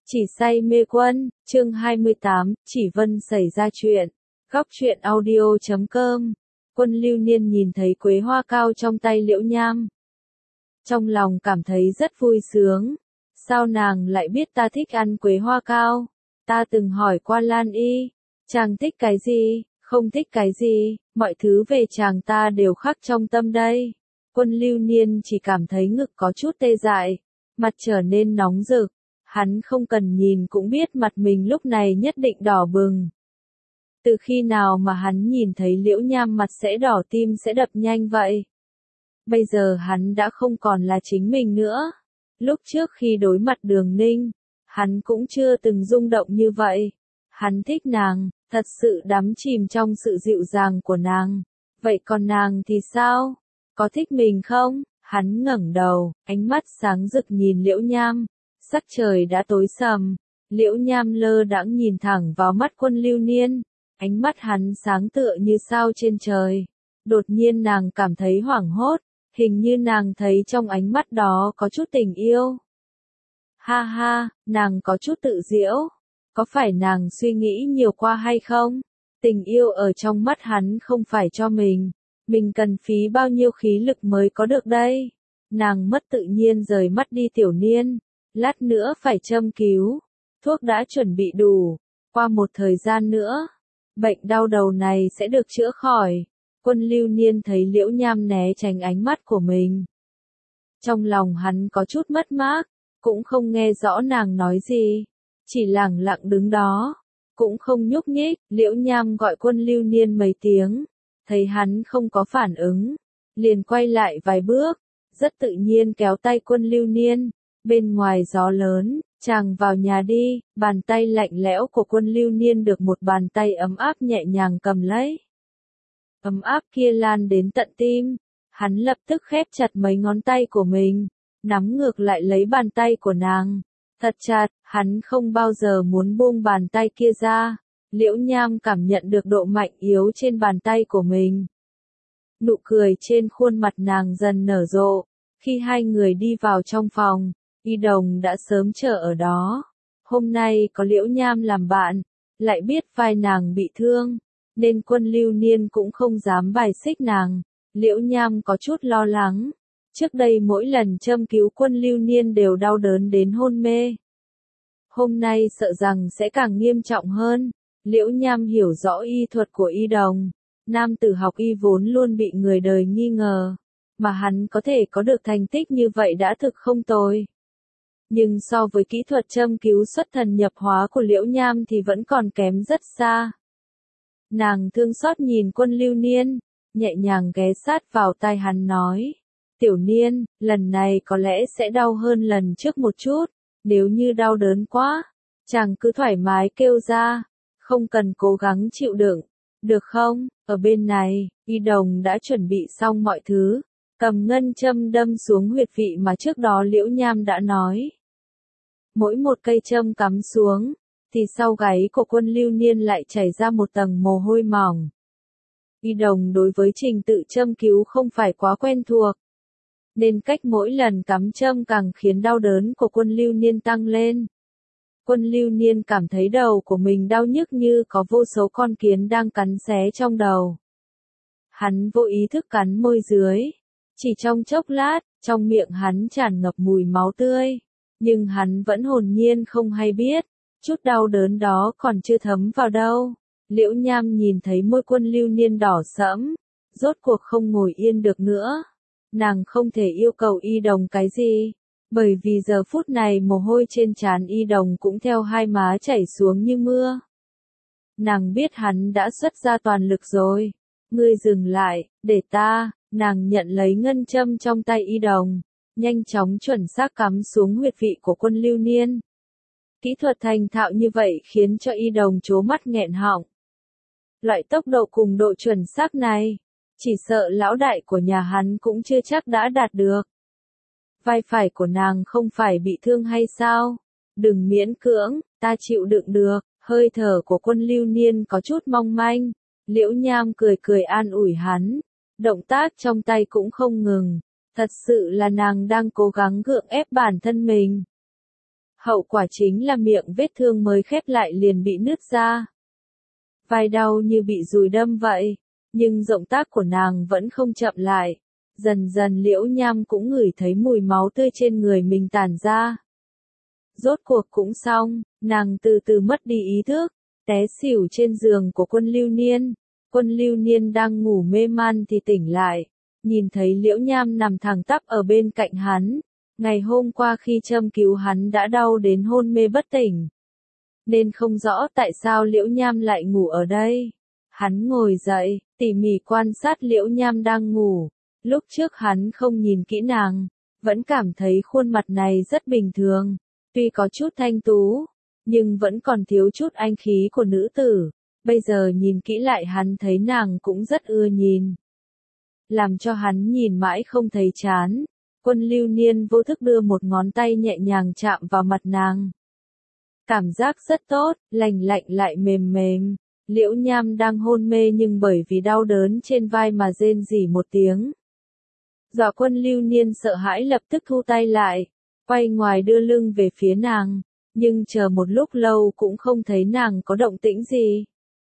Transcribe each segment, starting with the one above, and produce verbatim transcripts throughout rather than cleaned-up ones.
Chỉ say mê Quân, chương hai mươi tám, Chỉ Vân xảy ra chuyện. Góc truyện audio chấm com. Quân Lưu Niên nhìn thấy quế hoa cao trong tay Liễu Nham. Trong lòng cảm thấy rất vui sướng. Sao nàng lại biết ta thích ăn quế hoa cao? Ta từng hỏi qua Lan Y. Chàng thích cái gì, không thích cái gì, mọi thứ về chàng ta đều khắc trong tâm đây. Quân Lưu Niên chỉ cảm thấy ngực có chút tê dại, mặt trở nên nóng rực. Hắn không cần nhìn cũng biết mặt mình lúc này nhất định đỏ bừng. Từ khi nào mà hắn nhìn thấy Liễu Nham mặt sẽ đỏ, tim sẽ đập nhanh vậy? Bây giờ hắn đã không còn là chính mình nữa. Lúc trước khi đối mặt Đường Ninh, hắn cũng chưa từng rung động như vậy. Hắn thích nàng, thật sự đắm chìm trong sự dịu dàng của nàng. Vậy còn nàng thì sao? Có thích mình không? Hắn ngẩng đầu, ánh mắt sáng rực nhìn Liễu Nham. Sắc trời đã tối sầm, Liễu Nham lơ đãng nhìn thẳng vào mắt Quân Lưu Niên, ánh mắt hắn sáng tựa như sao trên trời. Đột nhiên nàng cảm thấy hoảng hốt, hình như nàng thấy trong ánh mắt đó có chút tình yêu. Ha ha, nàng có chút tự giễu, có phải nàng suy nghĩ nhiều qua hay không? Tình yêu ở trong mắt hắn không phải cho mình, mình cần phí bao nhiêu khí lực mới có được đây? Nàng mất tự nhiên rời mắt đi. Tiểu Niên, lát nữa phải châm cứu, thuốc đã chuẩn bị đủ, qua một thời gian nữa, bệnh đau đầu này sẽ được chữa khỏi. Quân Lưu Niên thấy Liễu Nham né tránh ánh mắt của mình. Trong lòng hắn có chút mất mát, cũng không nghe rõ nàng nói gì, chỉ lẳng lặng đứng đó, cũng không nhúc nhích. Liễu Nham gọi Quân Lưu Niên mấy tiếng, thấy hắn không có phản ứng, liền quay lại vài bước, rất tự nhiên kéo tay Quân Lưu Niên. Bên ngoài gió lớn, chàng vào nhà đi. Bàn tay lạnh lẽo của Quân Lưu Niên được một bàn tay ấm áp nhẹ nhàng cầm lấy. Ấm áp kia lan đến tận tim, hắn lập tức khép chặt mấy ngón tay của mình, nắm ngược lại lấy bàn tay của nàng, thật chặt. Hắn không bao giờ muốn buông bàn tay kia ra. Liễu Nham cảm nhận được độ mạnh yếu trên bàn tay của mình. Nụ cười trên khuôn mặt nàng dần nở rộ. Khi hai người đi vào trong phòng, Y Đồng đã sớm chờ ở đó. Hôm nay có Liễu Nham làm bạn, lại biết vai nàng bị thương, nên Quân Lưu Niên cũng không dám bài xích nàng. Liễu Nham có chút lo lắng. Trước đây mỗi lần châm cứu Quân Lưu Niên đều đau đớn đến hôn mê. Hôm nay sợ rằng sẽ càng nghiêm trọng hơn. Liễu Nham hiểu rõ y thuật của Y Đồng. Nam tử học y vốn luôn bị người đời nghi ngờ, mà hắn có thể có được thành tích như vậy đã thực không tồi. Nhưng so với kỹ thuật châm cứu xuất thần nhập hóa của Liễu Nham thì vẫn còn kém rất xa. Nàng thương xót nhìn Quân Lưu Niên, nhẹ nhàng ghé sát vào tai hắn nói: Tiểu Niên, lần này có lẽ sẽ đau hơn lần trước một chút, nếu như đau đớn quá, chàng cứ thoải mái kêu ra, không cần cố gắng chịu đựng, được không? Ở bên này, Y Đồng đã chuẩn bị xong mọi thứ, cầm ngân châm đâm xuống huyệt vị mà trước đó Liễu Nham đã nói. Mỗi một cây châm cắm xuống, thì sau gáy của Quân Lưu Niên lại chảy ra một tầng mồ hôi mỏng. Y Đồng đối với trình tự châm cứu không phải quá quen thuộc, nên cách mỗi lần cắm châm càng khiến đau đớn của Quân Lưu Niên tăng lên. Quân Lưu Niên cảm thấy đầu của mình đau nhức như có vô số con kiến đang cắn xé trong đầu. Hắn vô ý thức cắn môi dưới. Chỉ trong chốc lát, trong miệng hắn tràn ngập mùi máu tươi. Nhưng hắn vẫn hồn nhiên không hay biết, chút đau đớn đó còn chưa thấm vào đâu. Liễu Nham nhìn thấy môi Quân Lưu Niên đỏ sẫm, rốt cuộc không ngồi yên được nữa. Nàng không thể yêu cầu Y Đồng cái gì, bởi vì giờ phút này mồ hôi trên trán Y Đồng cũng theo hai má chảy xuống như mưa. Nàng biết hắn đã xuất ra toàn lực rồi. Ngươi dừng lại, để ta. Nàng nhận lấy ngân châm trong tay Y Đồng, nhanh chóng chuẩn xác cắm xuống huyệt vị của Quân Lưu Niên. Kỹ thuật thành thạo như vậy khiến cho Y Đồng trố mắt nghẹn họng. Loại tốc độ cùng độ chuẩn xác này, chỉ sợ lão đại của nhà hắn cũng chưa chắc đã đạt được. Vai phải của nàng không phải bị thương hay sao? Đừng miễn cưỡng, ta chịu đựng được. Hơi thở của Quân Lưu Niên có chút mong manh. Liễu Nham cười cười an ủi hắn. Động tác trong tay cũng không ngừng, thật sự là nàng đang cố gắng gượng ép bản thân mình. Hậu quả chính là miệng vết thương mới khép lại liền bị nứt ra. Vai đau như bị dùi đâm vậy, nhưng động tác của nàng vẫn không chậm lại. Dần dần Liễu Nham cũng ngửi thấy mùi máu tươi trên người mình tản ra. Rốt cuộc cũng xong, nàng từ từ mất đi ý thức, té xỉu trên giường của Quân Lưu Niên. Quân Lưu Niên đang ngủ mê man thì tỉnh lại, nhìn thấy Liễu Nham nằm thẳng tắp ở bên cạnh hắn. Ngày hôm qua khi châm cứu hắn đã đau đến hôn mê bất tỉnh, nên không rõ tại sao Liễu Nham lại ngủ ở đây. Hắn ngồi dậy, tỉ mỉ quan sát Liễu Nham đang ngủ. Lúc trước hắn không nhìn kỹ nàng, vẫn cảm thấy khuôn mặt này rất bình thường, tuy có chút thanh tú, nhưng vẫn còn thiếu chút anh khí của nữ tử. Bây giờ nhìn kỹ lại hắn thấy nàng cũng rất ưa nhìn, làm cho hắn nhìn mãi không thấy chán. Quân Lưu Niên vô thức đưa một ngón tay nhẹ nhàng chạm vào mặt nàng. Cảm giác rất tốt, lành lạnh lại mềm mềm. Liễu Nham đang hôn mê nhưng bởi vì đau đớn trên vai mà rên rỉ một tiếng. Dọa Quân Lưu Niên sợ hãi lập tức thu tay lại, quay ngoài đưa lưng về phía nàng, nhưng chờ một lúc lâu cũng không thấy nàng có động tĩnh gì.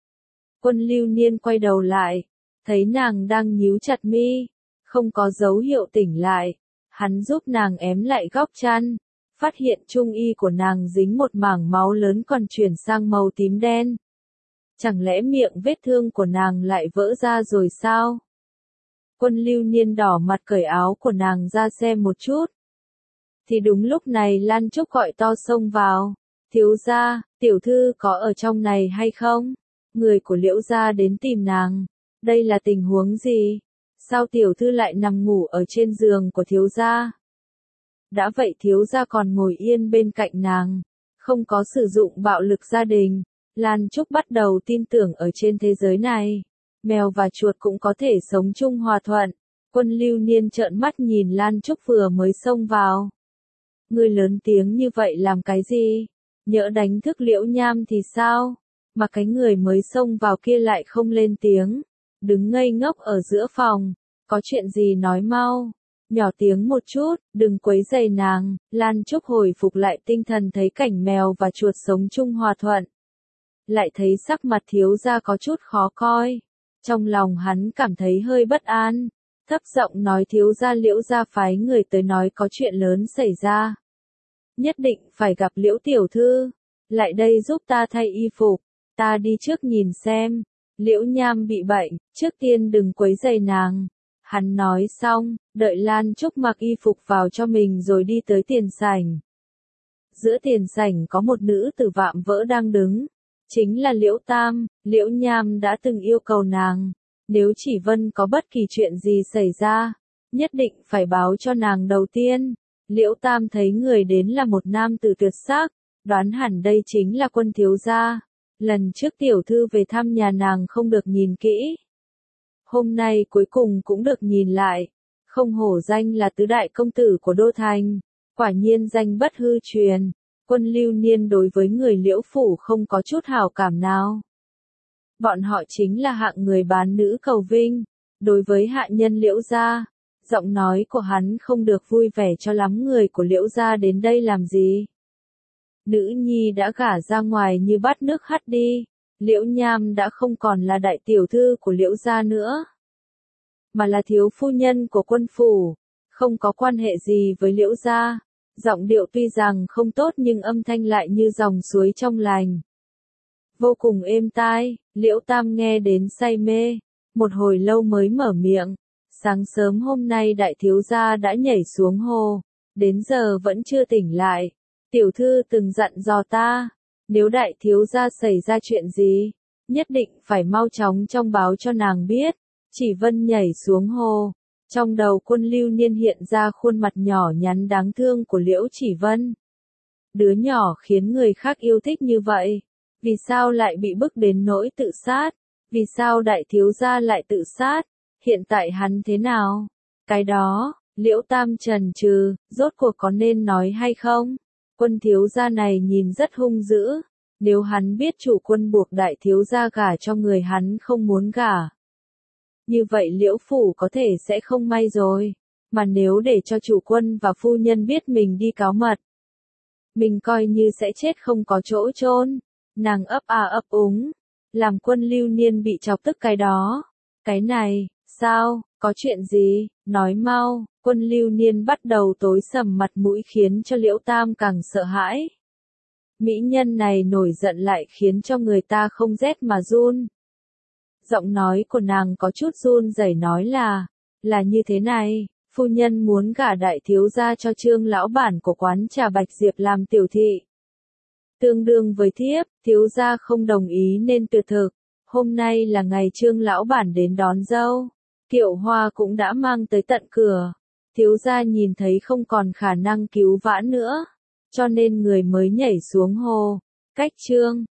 Quân Lưu Niên quay đầu lại, thấy nàng đang nhíu chặt mi, không có dấu hiệu tỉnh lại. Hắn giúp nàng ém lại góc chăn, phát hiện trung y của nàng dính một mảng máu lớn còn chuyển sang màu tím đen. Chẳng lẽ miệng vết thương của nàng lại vỡ ra rồi sao? Quân Lưu Niên đỏ mặt cởi áo của nàng ra xem một chút. Thì đúng lúc này Lan Trúc gọi to xông vào. Thiếu gia, tiểu thư có ở trong này hay không? Người của Liễu gia đến tìm nàng. Đây là tình huống gì? Sao tiểu thư lại nằm ngủ ở trên giường của thiếu gia? Đã vậy thiếu gia còn ngồi yên bên cạnh nàng, không có sử dụng bạo lực gia đình. Lan Trúc bắt đầu tin tưởng ở trên thế giới này, mèo và chuột cũng có thể sống chung hòa thuận. Quân Lưu Niên trợn mắt nhìn Lan Trúc vừa mới xông vào. Ngươi lớn tiếng như vậy làm cái gì? Nhỡ đánh thức Liễu Nham thì sao? Mà cái người mới xông vào kia lại không lên tiếng, đứng ngây ngốc ở giữa phòng. Có chuyện gì nói mau, nhỏ tiếng một chút, đừng quấy rầy nàng. Lan Trúc hồi phục lại tinh thần thấy cảnh mèo và chuột sống chung hòa thuận. Lại thấy sắc mặt thiếu gia có chút khó coi. Trong lòng hắn cảm thấy hơi bất an, thấp giọng nói thiếu gia Liễu gia phái người tới nói có chuyện lớn xảy ra. Nhất định phải gặp Liễu tiểu thư, lại đây giúp ta thay y phục, ta đi trước nhìn xem. Liễu Nham bị bệnh, trước tiên đừng quấy rầy nàng. Hắn nói xong, đợi Lan Trúc mặc y phục vào cho mình rồi đi tới tiền sảnh. Giữa tiền sảnh có một nữ tử vạm vỡ đang đứng, chính là Liễu Tam. Liễu Nham đã từng yêu cầu nàng, nếu Chỉ Vân có bất kỳ chuyện gì xảy ra, nhất định phải báo cho nàng đầu tiên. Liễu Tam thấy người đến là một nam tử tuyệt sắc, đoán hẳn đây chính là Quân thiếu gia. Lần trước tiểu thư về thăm nhà nàng không được nhìn kỹ, hôm nay cuối cùng cũng được nhìn lại. Không hổ danh là tứ đại công tử của Đô Thành, quả nhiên danh bất hư truyền. Quân Lưu Niên đối với người Liễu phủ không có chút hảo cảm nào. Bọn họ chính là hạng người bán nữ cầu vinh. Đối với hạ nhân Liễu gia, giọng nói của hắn không được vui vẻ cho lắm. Người của Liễu gia đến đây làm gì? Nữ nhi đã gả ra ngoài như bát nước hắt đi. Liễu Nham đã không còn là đại tiểu thư của Liễu gia nữa, mà là thiếu phu nhân của Quân phủ, không có quan hệ gì với Liễu gia. Giọng điệu tuy rằng không tốt nhưng âm thanh lại như dòng suối trong lành, vô cùng êm tai. Liễu Tam nghe đến say mê, một hồi lâu mới mở miệng. Sáng sớm hôm nay đại thiếu gia đã nhảy xuống hồ, đến giờ vẫn chưa tỉnh lại. Tiểu thư từng dặn dò ta, nếu đại thiếu gia xảy ra chuyện gì, nhất định phải mau chóng trong báo cho nàng biết. Chỉ Vân nhảy xuống hồ. Trong đầu Quân Lưu Niên hiện ra khuôn mặt nhỏ nhắn đáng thương của Liễu Chỉ Vân. Đứa nhỏ khiến người khác yêu thích như vậy, vì sao lại bị bức đến nỗi tự sát? Vì sao đại thiếu gia lại tự sát? Hiện tại hắn thế nào? Cái đó, Liễu Tam chần chừ, rốt cuộc có nên nói hay không? Quân thiếu gia này nhìn rất hung dữ, nếu hắn biết chủ quân buộc đại thiếu gia gả cho người hắn không muốn gả, như vậy Liễu phủ có thể sẽ không may rồi. Mà nếu để cho chủ quân và phu nhân biết mình đi cáo mật, mình coi như sẽ chết không có chỗ chôn. Nàng ấp a ấp úng, làm Quân Lưu Niên bị chọc tức cái đó. Cái này, sao, có chuyện gì, nói mau. Quân Lưu Niên bắt đầu tối sầm mặt mũi khiến cho Liễu Tam càng sợ hãi. Mỹ nhân này nổi giận lại khiến cho người ta không rét mà run. Giọng nói của nàng có chút run rẩy nói là, là như thế này, phu nhân muốn gả đại thiếu gia cho Trương lão bản của quán trà Bạch Diệp làm tiểu thị. Tương đương với thiếp, thiếu gia không đồng ý nên tuyệt thực. Hôm nay là ngày Trương lão bản đến đón dâu. Kiệu hoa cũng đã mang tới tận cửa. Thiếu gia nhìn thấy không còn khả năng cứu vãn nữa, cho nên người mới nhảy xuống hồ. Cách Trương